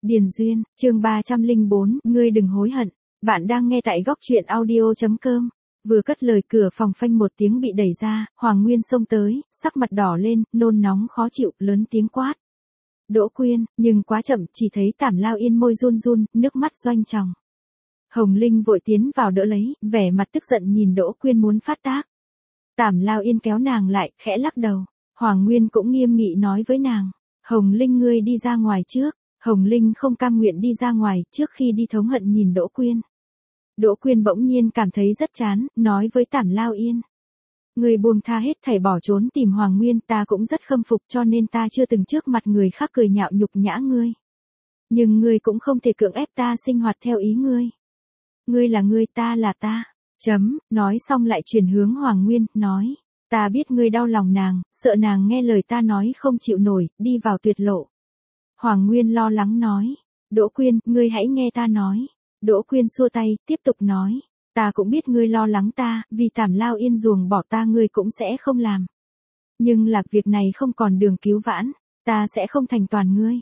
Điền Duyên, chương 304, ngươi đừng hối hận. Bạn đang nghe tại góc truyện audio.com. Vừa cất lời cửa phòng phanh một tiếng bị đẩy ra, Hoàng Nguyên xông tới, sắc mặt đỏ lên, nôn nóng khó chịu, lớn tiếng quát. Đỗ Quyên, nhưng quá chậm, chỉ thấy Tảm Lao Yên môi run run, nước mắt doanh tròng. Hồng Linh vội tiến vào đỡ lấy, vẻ mặt tức giận nhìn Đỗ Quyên muốn phát tác. Tảm Lao Yên kéo nàng lại, khẽ lắc đầu. Hoàng Nguyên cũng nghiêm nghị nói với nàng. Hồng Linh ngươi đi ra ngoài trước. Hồng Linh không cam nguyện đi ra ngoài, trước khi đi thống hận nhìn Đỗ Quyên. Đỗ Quyên bỗng nhiên cảm thấy rất chán, nói với Tảm Lao Yên. Người buông tha hết thảy bỏ trốn tìm Hoàng Nguyên, ta cũng rất khâm phục cho nên ta chưa từng trước mặt người khác cười nhạo nhục nhã ngươi. Nhưng ngươi cũng không thể cưỡng ép ta sinh hoạt theo ý ngươi. Ngươi là ngươi, ta là ta. Nói xong lại chuyển hướng Hoàng Nguyên, nói. Ta biết ngươi đau lòng nàng, sợ nàng nghe lời ta nói không chịu nổi, đi vào tuyệt lộ. Hoàng Nguyên lo lắng nói. Đỗ Quyên, ngươi hãy nghe ta nói. Đỗ Quyên xua tay, tiếp tục nói. Ta cũng biết ngươi lo lắng ta, vì Tảm Lao Yên ruồng bỏ ta ngươi cũng sẽ không làm. Nhưng là việc này không còn đường cứu vãn, ta sẽ không thành toàn ngươi.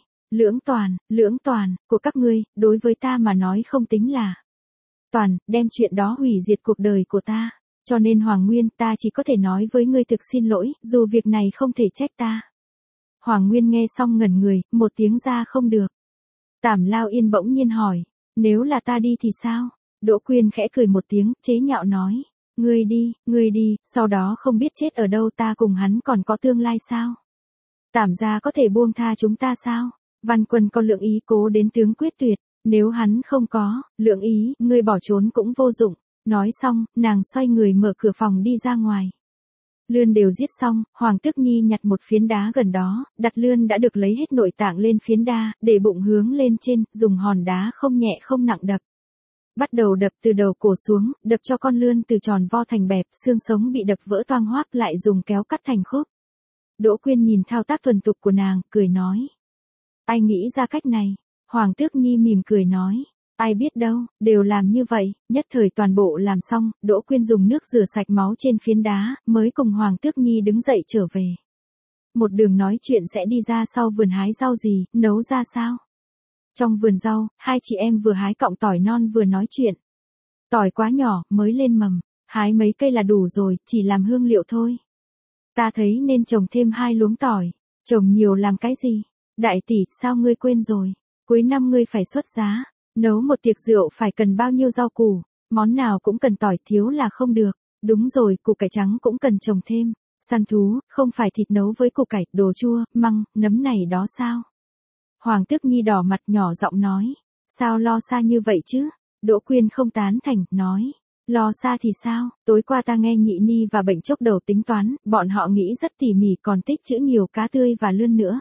Lưỡng toàn, của các ngươi, đối với ta mà nói không tính là. Toàn, đem chuyện đó hủy diệt cuộc đời của ta. Cho nên Hoàng Nguyên, ta chỉ có thể nói với ngươi thực xin lỗi, dù việc này không thể trách ta. Hoàng Nguyên nghe xong ngẩn người, một tiếng ra không được. Tảm Lao Yên bỗng nhiên hỏi, nếu là ta đi thì sao? Đỗ Quyên khẽ cười một tiếng, chế nhạo nói, ngươi đi, sau đó không biết chết ở đâu, ta cùng hắn còn có tương lai sao? Tảm gia có thể buông tha chúng ta sao? Văn Quân có Lượng Ý cố đến tướng quyết tuyệt, nếu hắn không có, Lượng Ý, ngươi bỏ trốn cũng vô dụng. Nói xong, nàng xoay người mở cửa phòng đi ra ngoài. Lươn đều giết xong, Hoàng Tước Nhi nhặt một phiến đá gần đó, đặt lươn đã được lấy hết nội tạng lên phiến đá, để bụng hướng lên trên, dùng hòn đá không nhẹ không nặng đập. Bắt đầu đập từ đầu cổ xuống, đập cho con lươn từ tròn vo thành bẹp, xương sống bị đập vỡ toang hoáp lại dùng kéo cắt thành khúc. Đỗ Quyên nhìn thao tác thuần thục của nàng, cười nói. Ai nghĩ ra cách này? Hoàng Tước Nhi mỉm cười nói. Ai biết đâu, đều làm như vậy, nhất thời toàn bộ làm xong, Đỗ Quyên dùng nước rửa sạch máu trên phiến đá, mới cùng Hoàng Tước Nhi đứng dậy trở về. Một đường nói chuyện sẽ đi ra sau vườn hái rau gì, nấu ra sao? Trong vườn rau, hai chị em vừa hái cọng tỏi non vừa nói chuyện. Tỏi quá nhỏ, mới lên mầm, hái mấy cây là đủ rồi, chỉ làm hương liệu thôi. Ta thấy nên trồng thêm 2 luống tỏi, trồng nhiều làm cái gì? Đại tỷ, sao ngươi quên rồi? Cuối năm ngươi phải xuất giá. Nấu một tiệc rượu phải cần bao nhiêu rau củ, món nào cũng cần tỏi, thiếu là không được. Đúng rồi, củ cải trắng cũng cần trồng thêm. Săn thú, không phải thịt nấu với củ cải, đồ chua, măng, nấm này đó sao? Hoàng Tước Nhi đỏ mặt nhỏ giọng nói. Sao lo xa như vậy chứ? Đỗ Quyên không tán thành, nói. Lo xa thì sao? Tối qua ta nghe Nhị Ni và Bệnh Chốc Đầu tính toán, bọn họ nghĩ rất tỉ mỉ còn tích trữ nhiều cá tươi và lươn nữa.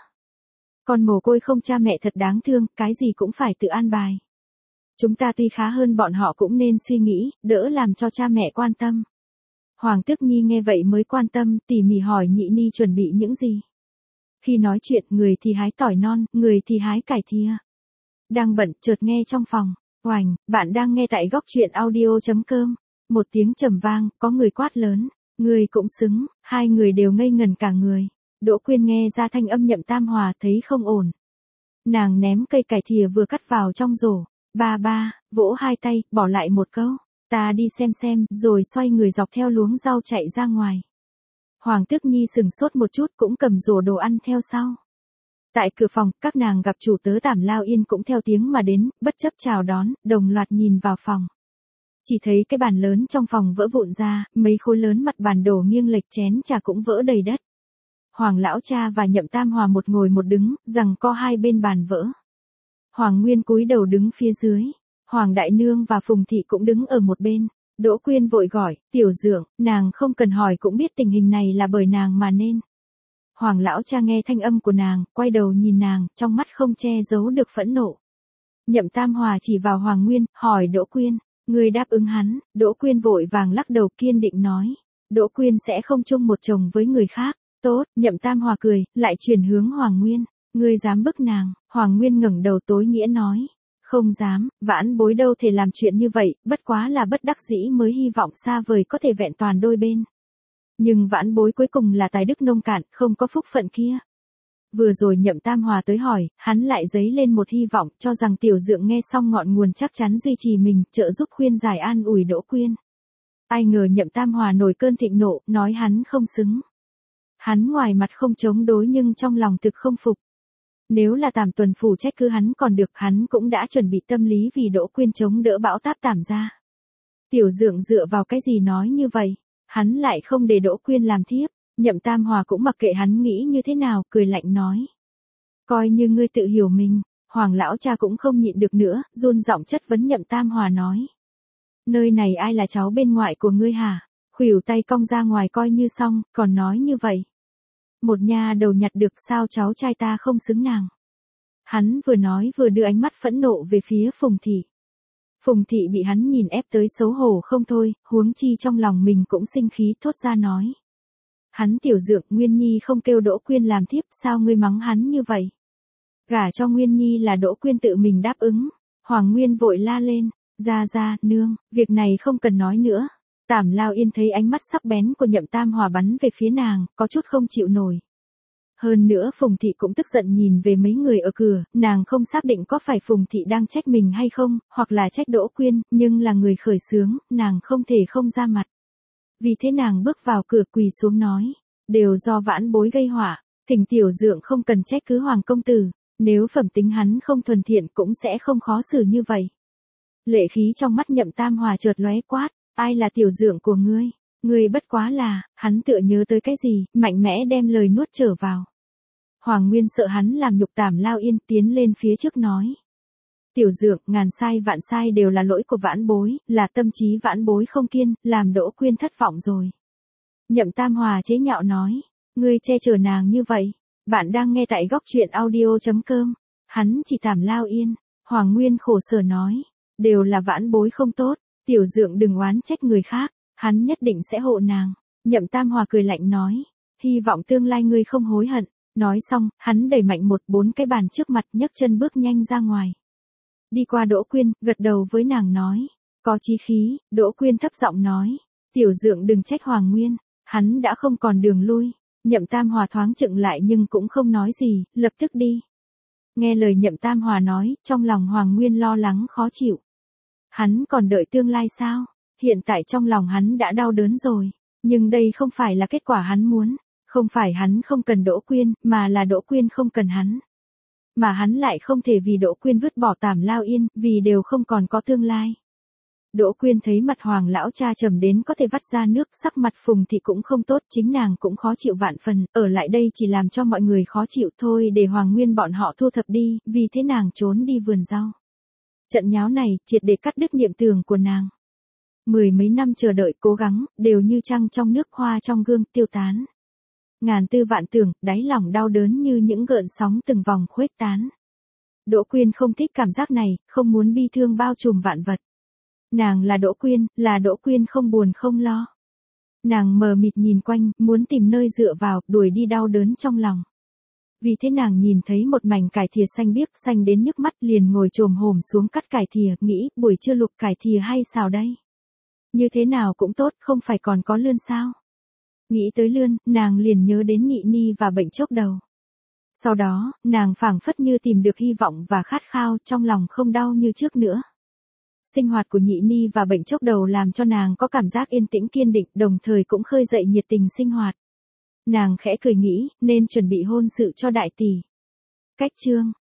Con mồ côi không cha mẹ thật đáng thương, cái gì cũng phải tự an bài. Chúng ta tuy khá hơn bọn họ cũng nên suy nghĩ, đỡ làm cho cha mẹ quan tâm. Hoàng Tước Nhi nghe vậy mới quan tâm, tỉ mỉ hỏi Nhị Ni chuẩn bị những gì. Khi nói chuyện, người thì hái tỏi non, người thì hái cải thìa. Đang bận, chợt nghe trong phòng. Oành, bạn đang nghe tại góc truyện audio.com. Một tiếng trầm vang, có người quát lớn. Người cũng xứng, hai người đều ngây ngần cả người. Đỗ Quyên nghe ra thanh âm Nhậm Tam Hòa thấy không ổn. Nàng ném cây cải thìa vừa cắt vào trong rổ. Ba, vỗ hai tay, bỏ lại một câu. Ta đi xem, rồi xoay người dọc theo luống rau chạy ra ngoài. Hoàng Tước Nhi sừng sốt một chút cũng cầm rổ đồ ăn theo sau. Tại cửa phòng, các nàng gặp chủ tớ Tảm Lao Yên cũng theo tiếng mà đến, bất chấp chào đón, đồng loạt nhìn vào phòng. Chỉ thấy cái bàn lớn trong phòng vỡ vụn ra, mấy khối lớn mặt bàn đổ nghiêng lệch, chén trà cũng vỡ đầy đất. Hoàng lão cha và Nhậm Tam Hòa một ngồi một đứng, giằng co hai bên bàn vỡ. Hoàng Nguyên cúi đầu đứng phía dưới. Hoàng Đại Nương và Phùng Thị cũng đứng ở một bên. Đỗ Quyên vội gọi, Tiểu Dượng, nàng không cần hỏi cũng biết tình hình này là bởi nàng mà nên. Hoàng lão cha nghe thanh âm của nàng, quay đầu nhìn nàng, trong mắt không che giấu được phẫn nộ. Nhậm Tam Hòa chỉ vào Hoàng Nguyên, hỏi Đỗ Quyên, người đáp ứng hắn. Đỗ Quyên vội vàng lắc đầu kiên định nói, Đỗ Quyên sẽ không chung một chồng với người khác. Tốt, Nhậm Tam Hòa cười, lại chuyển hướng Hoàng Nguyên. Ngươi dám bức nàng? Hoàng Nguyên ngẩng đầu tối nghĩa nói. Không dám, vãn bối đâu thể làm chuyện như vậy, bất quá là bất đắc dĩ mới hy vọng xa vời có thể vẹn toàn đôi bên. Nhưng vãn bối cuối cùng là tài đức nông cạn, không có phúc phận kia. Vừa rồi Nhậm Tam Hòa tới hỏi, hắn lại dấy lên một hy vọng cho rằng Tiểu Dượng nghe xong ngọn nguồn chắc chắn duy trì mình, trợ giúp khuyên giải an ủi Đỗ Quyên. Ai ngờ Nhậm Tam Hòa nổi cơn thịnh nộ, nói hắn không xứng. Hắn ngoài mặt không chống đối nhưng trong lòng thực không phục. Nếu là Tảm Tuần phủ trách cứ hắn còn được, hắn cũng đã chuẩn bị tâm lý vì Đỗ Quyên chống đỡ bão táp Tảm gia. Tiểu Dượng dựa vào cái gì nói như vậy? Hắn lại không để Đỗ Quyên làm thiếp. Nhậm Tam Hòa cũng mặc kệ hắn nghĩ như thế nào, cười lạnh nói. Coi như ngươi tự hiểu mình. Hoàng lão cha cũng không nhịn được nữa, run giọng chất vấn Nhậm Tam Hòa nói. Nơi này ai là cháu bên ngoại của ngươi hả? Khuỷu tay cong ra ngoài coi như xong, còn nói như vậy. Một nha đầu nhặt được sao cháu trai ta không xứng nàng. Hắn vừa nói vừa đưa ánh mắt phẫn nộ về phía Phùng Thị. Phùng Thị bị hắn nhìn ép tới xấu hổ không thôi, huống chi trong lòng mình cũng sinh khí thốt ra nói. Hắn Tiểu Dượng, Nguyên Nhi không kêu Đỗ Quyên làm thiếp, sao ngươi mắng hắn như vậy? Gả cho Nguyên Nhi là Đỗ Quyên tự mình đáp ứng. Hoàng Nguyên vội la lên, ra, nương, việc này không cần nói nữa. Tảm Lao Yên thấy ánh mắt sắc bén của Nhậm Tam Hòa bắn về phía nàng, có chút không chịu nổi. Hơn nữa Phùng Thị cũng tức giận nhìn về mấy người ở cửa, nàng không xác định có phải Phùng Thị đang trách mình hay không, hoặc là trách Đỗ Quyên, nhưng là người khởi xướng, nàng không thể không ra mặt. Vì thế nàng bước vào cửa quỳ xuống nói, đều do Vãn Bối gây họa, thỉnh Tiểu Dượng không cần trách cứ Hoàng công tử, nếu phẩm tính hắn không thuần thiện cũng sẽ không khó xử như vậy. Lệ khí trong mắt Nhậm Tam Hòa chợt lóe quát, ai là Tiểu Dượng của ngươi? Ngươi bất quá là, hắn tựa nhớ tới cái gì, mạnh mẽ đem lời nuốt trở vào. Hoàng Nguyên sợ hắn làm nhục Tảm Lao Yên, tiến lên phía trước nói. Tiểu Dượng, ngàn sai vạn sai đều là lỗi của Vãn Bối, là tâm trí Vãn Bối không kiên, làm Đỗ Quyên thất vọng rồi. Nhậm Tam Hòa chế nhạo nói, ngươi che chở nàng như vậy. Bạn đang nghe tại góc truyện audio.com. Hắn chỉ Tảm Lao Yên. Hoàng Nguyên khổ sở nói, đều là Vãn Bối không tốt, Tiểu Dượng đừng oán trách người khác, hắn nhất định sẽ hộ nàng. Nhậm Tam Hòa cười lạnh nói, hy vọng tương lai ngươi không hối hận. Nói xong, hắn đẩy mạnh 4 cái bàn trước mặt, nhấc chân bước nhanh ra ngoài. Đi qua Đỗ Quyên, gật đầu với nàng nói, có chí khí. Đỗ Quyên thấp giọng nói, Tiểu Dượng đừng trách Hoàng Nguyên, hắn đã không còn đường lui. Nhậm Tam Hòa thoáng chững lại nhưng cũng không nói gì, lập tức đi. Nghe lời Nhậm Tam Hòa nói, trong lòng Hoàng Nguyên lo lắng khó chịu. Hắn còn đợi tương lai sao? Hiện tại trong lòng hắn đã đau đớn rồi, nhưng đây không phải là kết quả hắn muốn. Không phải hắn không cần Đỗ Quyên, mà là Đỗ Quyên không cần hắn. Mà hắn lại không thể vì Đỗ Quyên vứt bỏ Tảm Lao Yên, vì đều không còn có tương lai. Đỗ Quyên thấy mặt Hoàng lão cha trầm đến có thể vắt ra nước, sắc mặt Phùng Thị cũng không tốt, chính nàng cũng khó chịu vạn phần, ở lại đây chỉ làm cho mọi người khó chịu thôi, để Hoàng Nguyên bọn họ thu thập đi, vì thế nàng trốn đi vườn rau. Trận nháo này, triệt để cắt đứt niệm tưởng của nàng. 10 mấy năm chờ đợi cố gắng, đều như trăng trong nước, hoa trong gương, tiêu tán. Ngàn tư vạn tưởng, đáy lòng đau đớn như những gợn sóng từng vòng khuếch tán. Đỗ Quyên không thích cảm giác này, không muốn bi thương bao trùm vạn vật. Nàng là Đỗ Quyên không buồn không lo. Nàng mờ mịt nhìn quanh, muốn tìm nơi dựa vào, đuổi đi đau đớn trong lòng. Vì thế nàng nhìn thấy một mảnh cải thìa xanh biếc, xanh đến nhức mắt, liền ngồi chồm hổm xuống cắt cải thìa, nghĩ, buổi trưa lục cải thìa hay xào đây? Như thế nào cũng tốt, không phải còn có lươn sao? Nghĩ tới lươn, nàng liền nhớ đến Nhị Ni và bệnh chốc đầu. Sau đó, nàng phảng phất như tìm được hy vọng và khát khao, trong lòng không đau như trước nữa. Sinh hoạt của Nhị Ni và bệnh chốc đầu làm cho nàng có cảm giác yên tĩnh kiên định, đồng thời cũng khơi dậy nhiệt tình sinh hoạt. Nàng khẽ cười nghĩ, nên chuẩn bị hôn sự cho đại tỷ. Cách chương